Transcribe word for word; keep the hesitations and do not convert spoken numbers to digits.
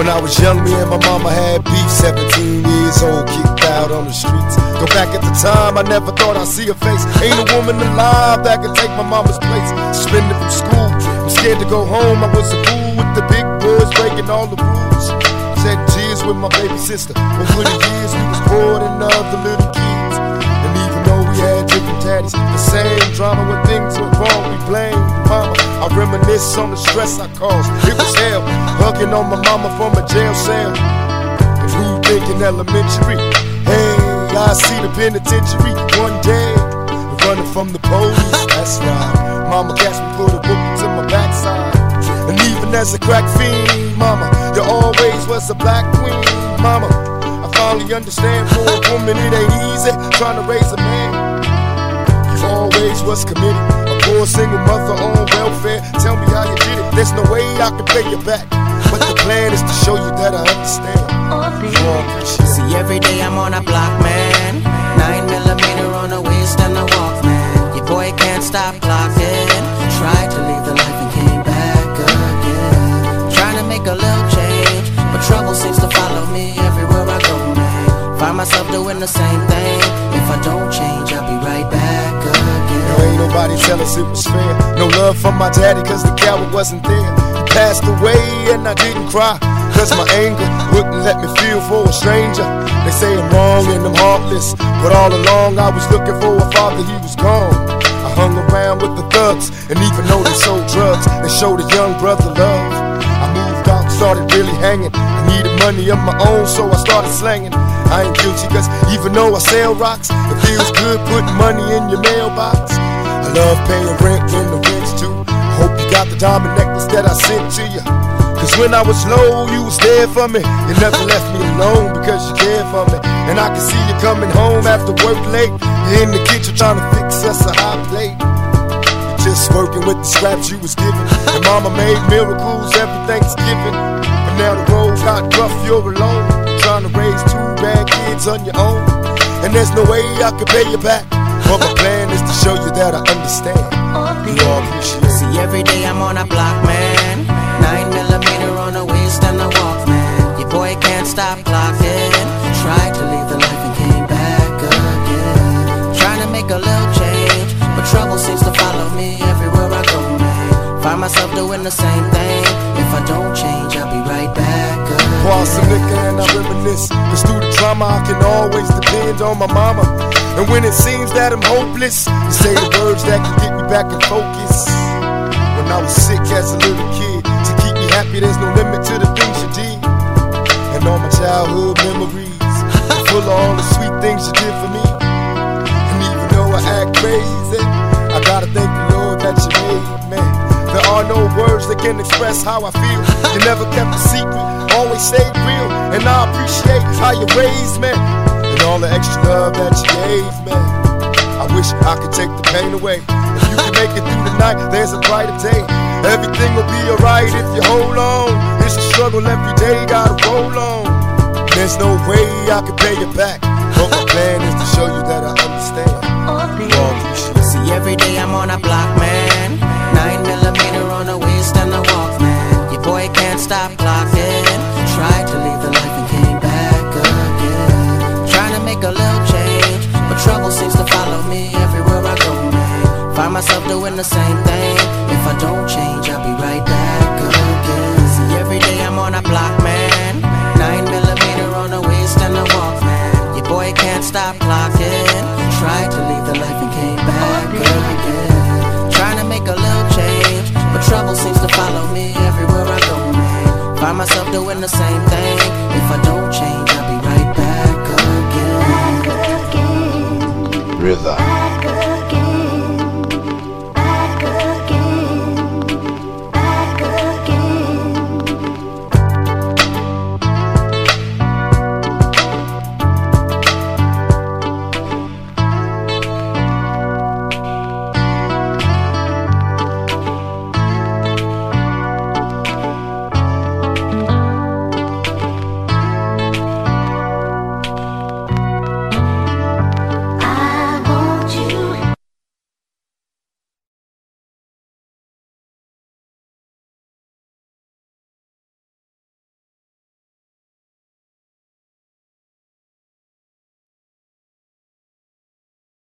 When I was young, me and my mama had beef. Seventeen years old, kicked out on the streets. Go back at the time, I never thought I'd see her face. Ain't a woman alive that could take my mama's place. Suspended from school, I'm scared to go home. I was a fool with the big boys, breaking all the rules. Shed tears with my baby sister. Over the years, we was poor than other little kids. And even though we had different daddies, the same drama when things went wrong, we blamed mama. I reminisce on the stress I caused. It was hell, hugging on my mama from a jail cell. And who thinking elementary? Hey, I see the penitentiary one day, running from the police. That's right, mama catch me, put a book to my backside. And even as a crack fiend, mama, you always was a black queen, mama. I finally understand for a woman it ain't easy trying to raise a man. You always was committed, a poor single mother on welfare. Tell me how you did it, there's no way I can pay you back. But the plan is to show you that I understand. See, every day I'm on a block, man. Nine millimeter on the waist and a Walkman. Your boy can't stop clocking. Tried to leave the life and came back again. Trying to make a little change, but trouble seems to follow me everywhere I go, man. Find myself doing the same thing. If I don't change, I'll be right back again. Yo, ain't nobody tell us it was fair. No love from my daddy, cause the coward wasn't there. He passed away and I didn't cry, cause my anger wouldn't let me feel for a stranger. They say I'm wrong and I'm heartless, but all along I was looking for a father, he was gone. I hung around with the thugs, and even though they sold drugs, they showed a young brother love. I moved out, started really hanging. I needed money of my own, so I started slanging. I ain't guilty, cause even though I sell rocks, it feels good putting money in your mailbox. I love paying rent when the rent's due. I hope you got the diamond necklace that I sent to you. Cause when I was low, you was there for me. You never left me alone because you cared for me. And I can see you coming home after work late. You're in the kitchen trying to fix us a hot plate. You're just working with the scraps you was given. And mama made miracles every Thanksgiving. But now the road got rough, you're alone. You're trying to raise two bad kids on your own. And there's no way I can pay you back. But my plan is to show you that I understand. You all appreciate it. See, every day I'm on a block, man. Nine millimeter on the waist and a Walkman. Your boy can't stop clocking. Tried to leave the life and came back again. Trying to make a little change, but trouble seems to follow me everywhere I go, man. Find myself doing the same thing. If I don't change, I'll be right back again. Pour out some liquor and I reminisce. Cause through the drama I can always depend on my mama. And when it seems that I'm hopeless, you say the words that can get me back in focus. When I was sick as a little kid, to keep me happy there's no limit to the things you did. And all my childhood memories are full of all the sweet things you did for me. And even though I act crazy, I gotta thank the Lord that you made me. There are no words that can express how I feel. You never kept a secret, always stayed real. And I appreciate how you raised me, and all the extra love that you gave me. I wish I could take the pain away. If you can make it through the night, there's a brighter day. Everything will be alright if you hold on. It's a struggle every day, gotta roll on. There's no way I can pay you back, but my plan is to show you that I understand. You all appreciate it. See, every day I'm on a block, man. Nine millimeter on the waist and a Walkman. Your boy can't stop clocking. Tried to leave the life and came back again. Trying to make a little change, but trouble seems to follow me everywhere I go, man. Find myself doing the same thing. If I don't change, I'll be right back again. See, every day I'm on a block, man. Nine millimeter on the waist and a Walkman. Your boy can't stop clocking. Tried to leave the life and came